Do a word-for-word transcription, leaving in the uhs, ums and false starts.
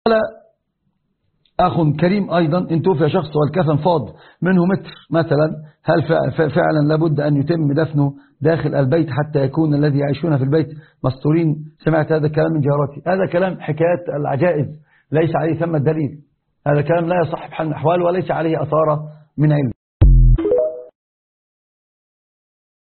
قال أخ كريم أيضا إن توفي شخص والكفن فاض منه متر مثلا، هل فعلا لابد أن يتم دفنه داخل البيت حتى يكون الذي يعيشون في البيت مستورين؟ سمعت هذا الكلام من جارتي. هذا كلام حكايات العجائز ليس عليه ثم الدليل، هذا كلام لا يصح بحال الأحوال وليس عليه أثارة من علم.